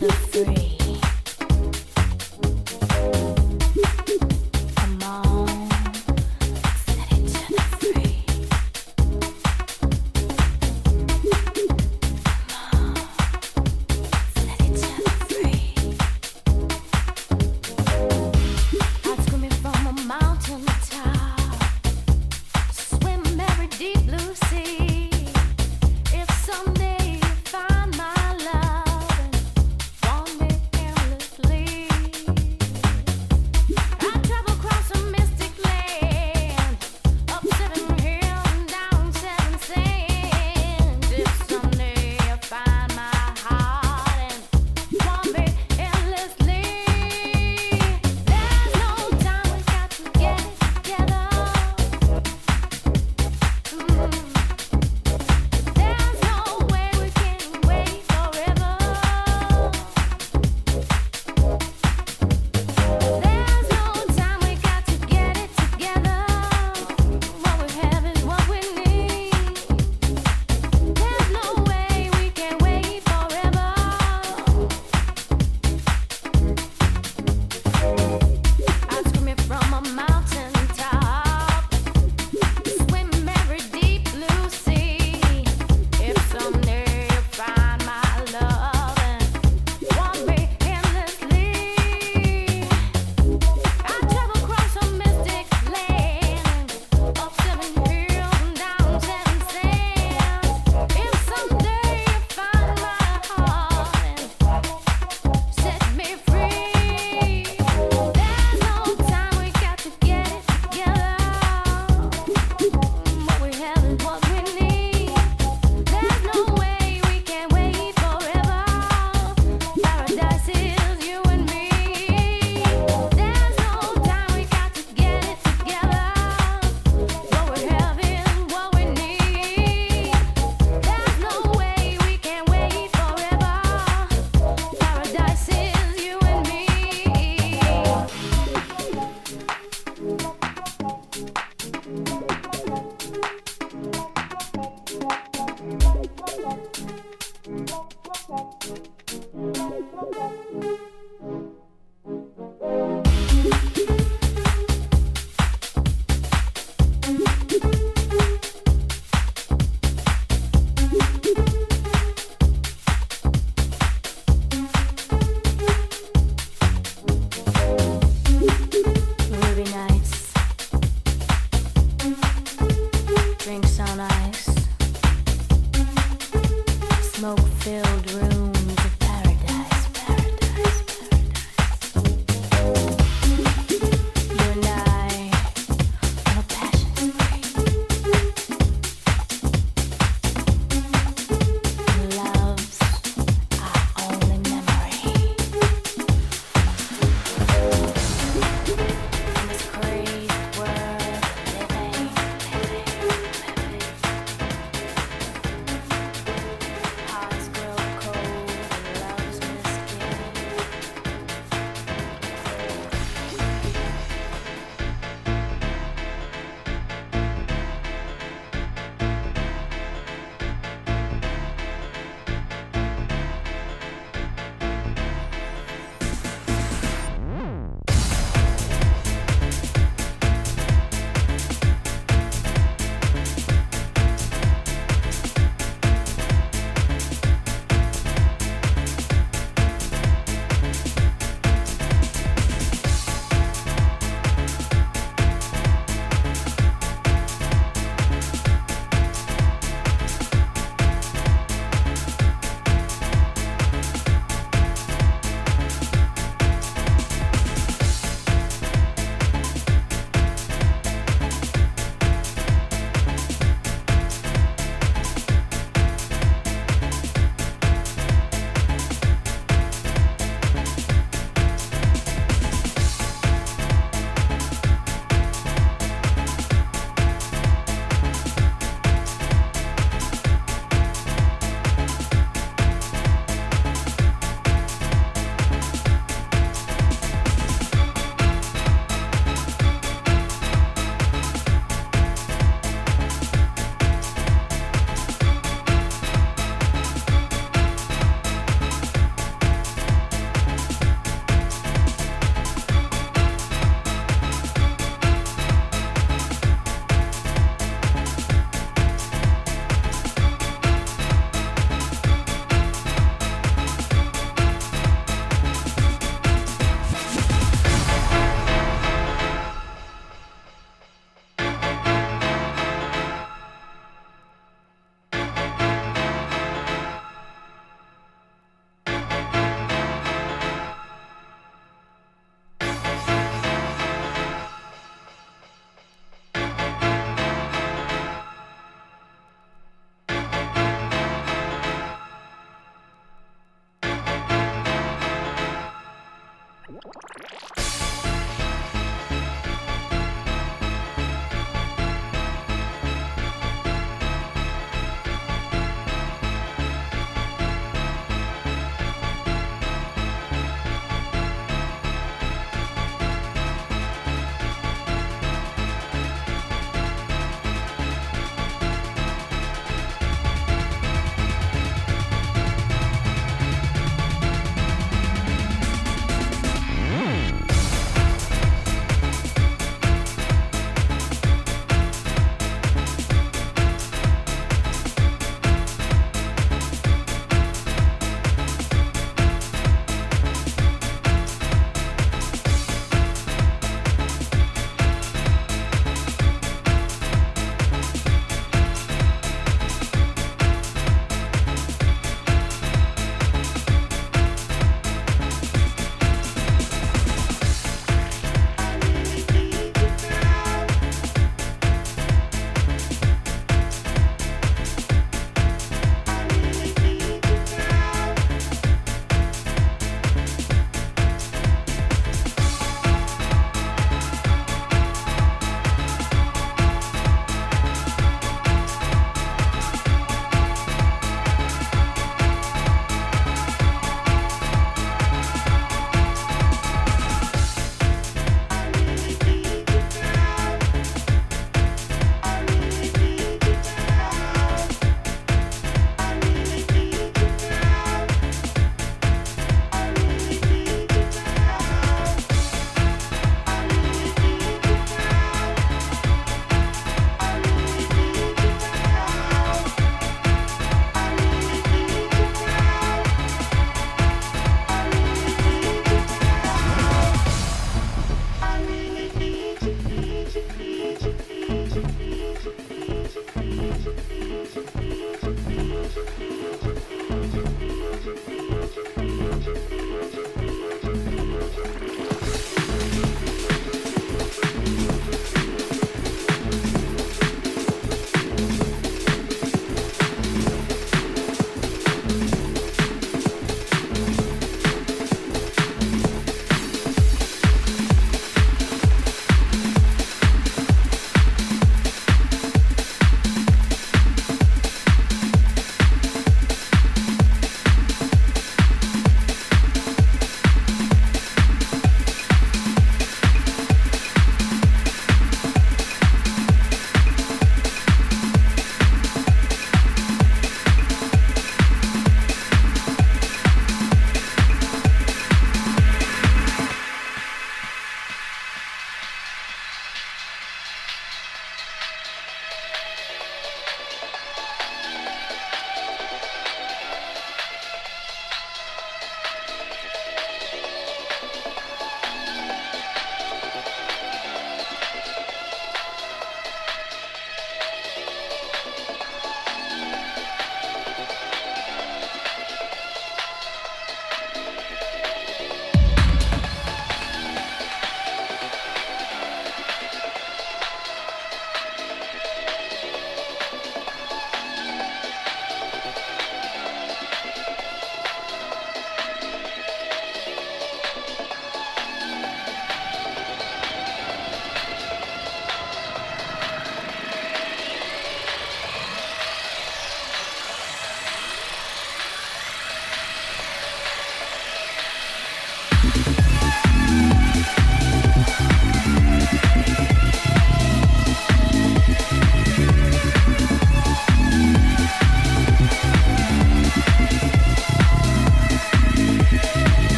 Smoke-filled rooms of paradise, paradise, paradise.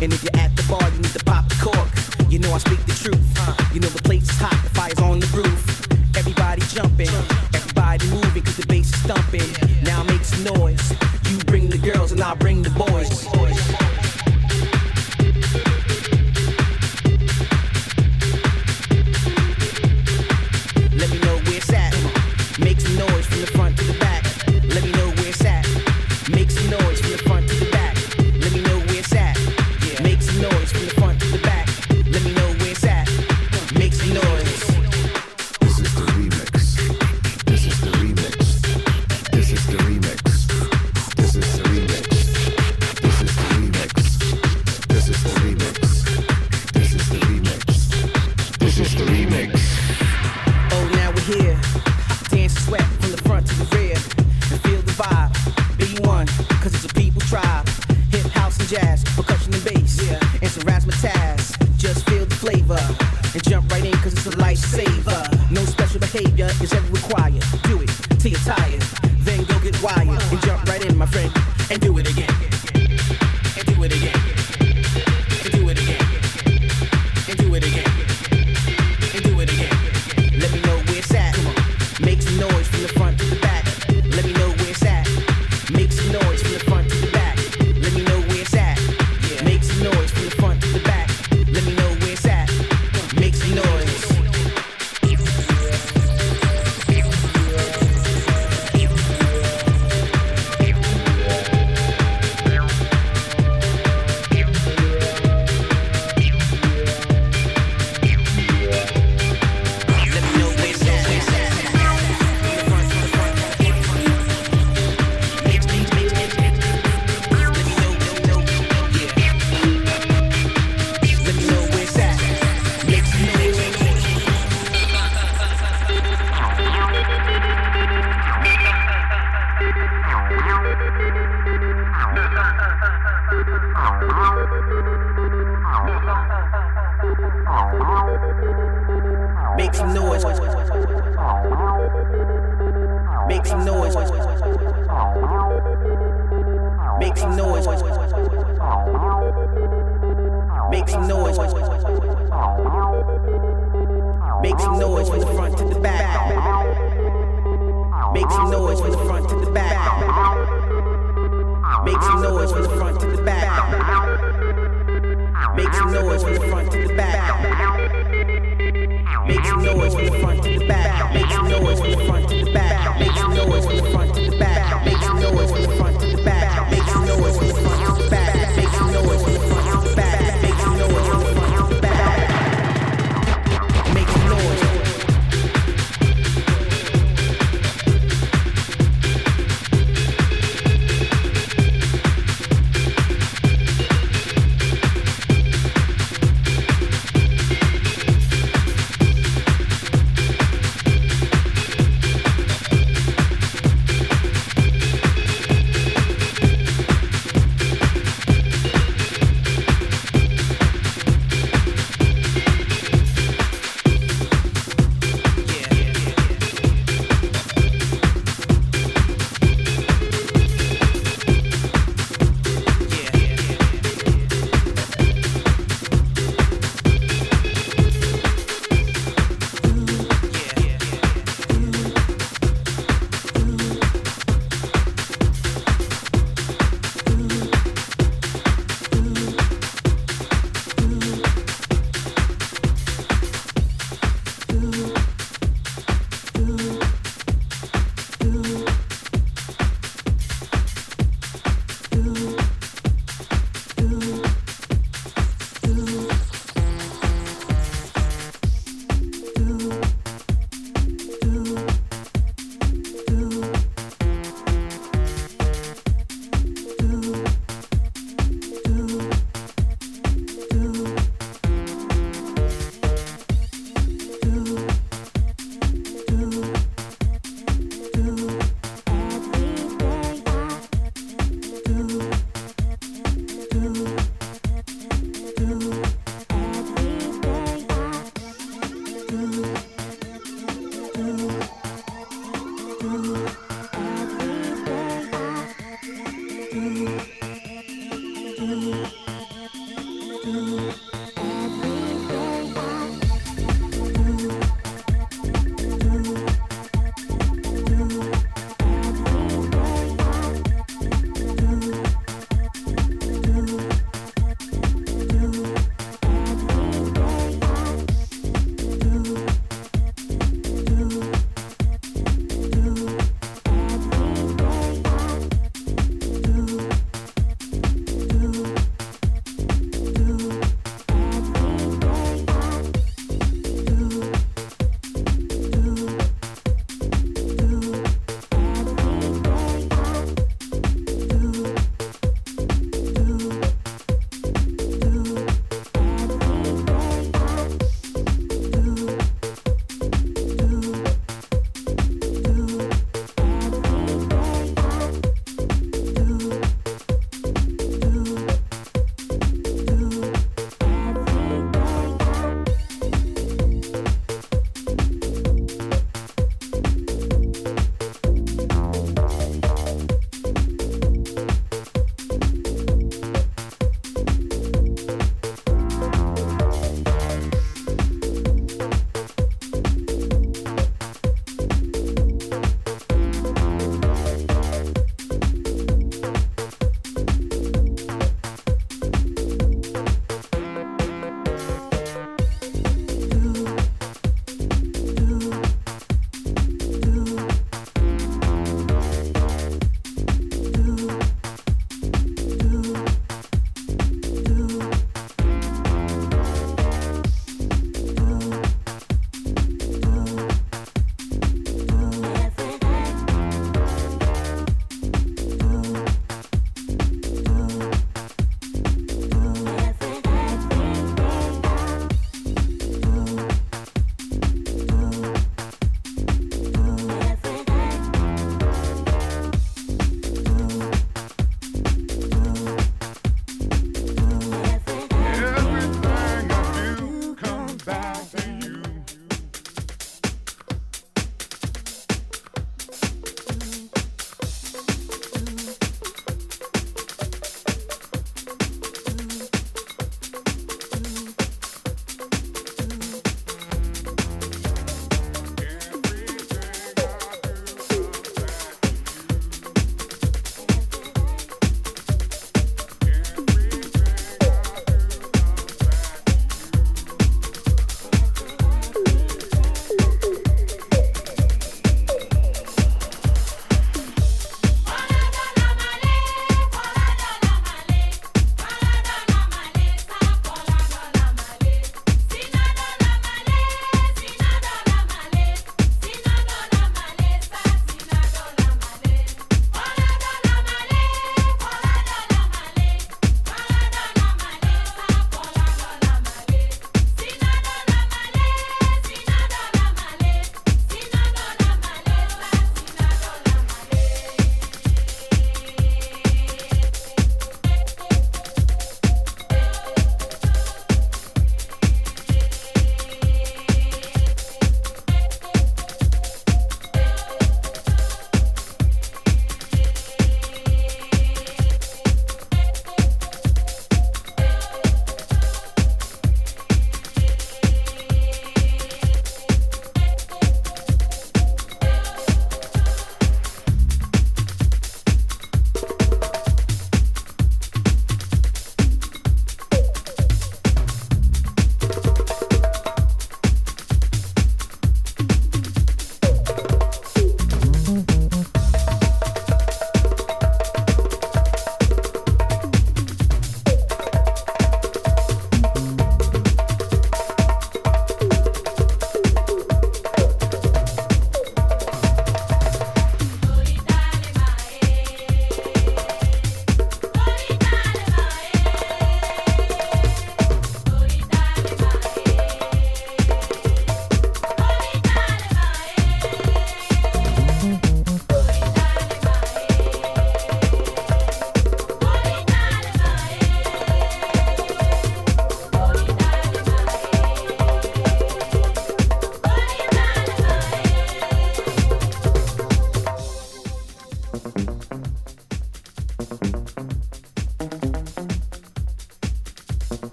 And if you're at the bar, you need to pop the cork. You know I speak the truth. You know the place is hot, the fire's on the roof. Everybody jumping, everybody moving, cause the bass is thumping. Now make some noise. You bring the girls and I'll bring the boys. Let me know where it's at. Make some noise from the front to the back. Let me know where it's at. Make some noise from the front to the back. Let me know where it's at. Make some noise from the front to the back. Let me know where it's at. Make some noise. This is the remix. This is the remix. This is the remix. This is the remix. This is the remix. This is the remix. This is the remix. This is the remix. Oh, now we're here. Dance and sweat from the front to the rear. And feel the vibe. B1, cause it's a people tribe. Hip, house, and jazz, percussion and bass. And some razzmatazz. Just feel the flavor. And jump right in cause it's a lifesaver. No special behavior is ever required. Do it till you're tired. Then go get wired. And jump right in, my friend. And do it again. And do it again. And do it again. And do it again. And do it again. Let me know where it's at. Come on. Make some noise from the front to the back. Let me know where it's at. Make some noise from the front to the back. Let me know where it's at. Make some noise from the front to the back. Let me know where it's at. Make some noise. Let me know where it's at. Make some noise. Let me know, yeah. Let me know where it's at. Make some noise. Make some noise. Make some noise. Make some noise. Make some noise. Make some noise from the front to the back. Make some noise from the front to the back. Make some noise from the front to the back. Make some noise from the front to the back. Make some noise from the front to the back. Make some noise from the front to the back. Make some noise from the front to the back. Make some noise from the front to the back. Make some noise from the front to the back. Make some noise from the front to the back. Make some noise from the front to the back. Make some noise.